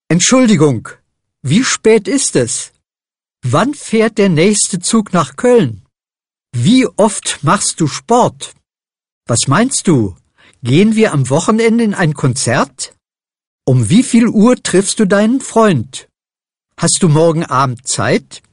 Entschuldigung, wie spät ist es? Wann fährt der nächste Zug nach Köln? Wie oft machst du Sport? Was meinst du? Gehen wir am Wochenende in ein Konzert? Um wie viel Uhr triffst du deinen Freund? Hast du morgen Abend Zeit?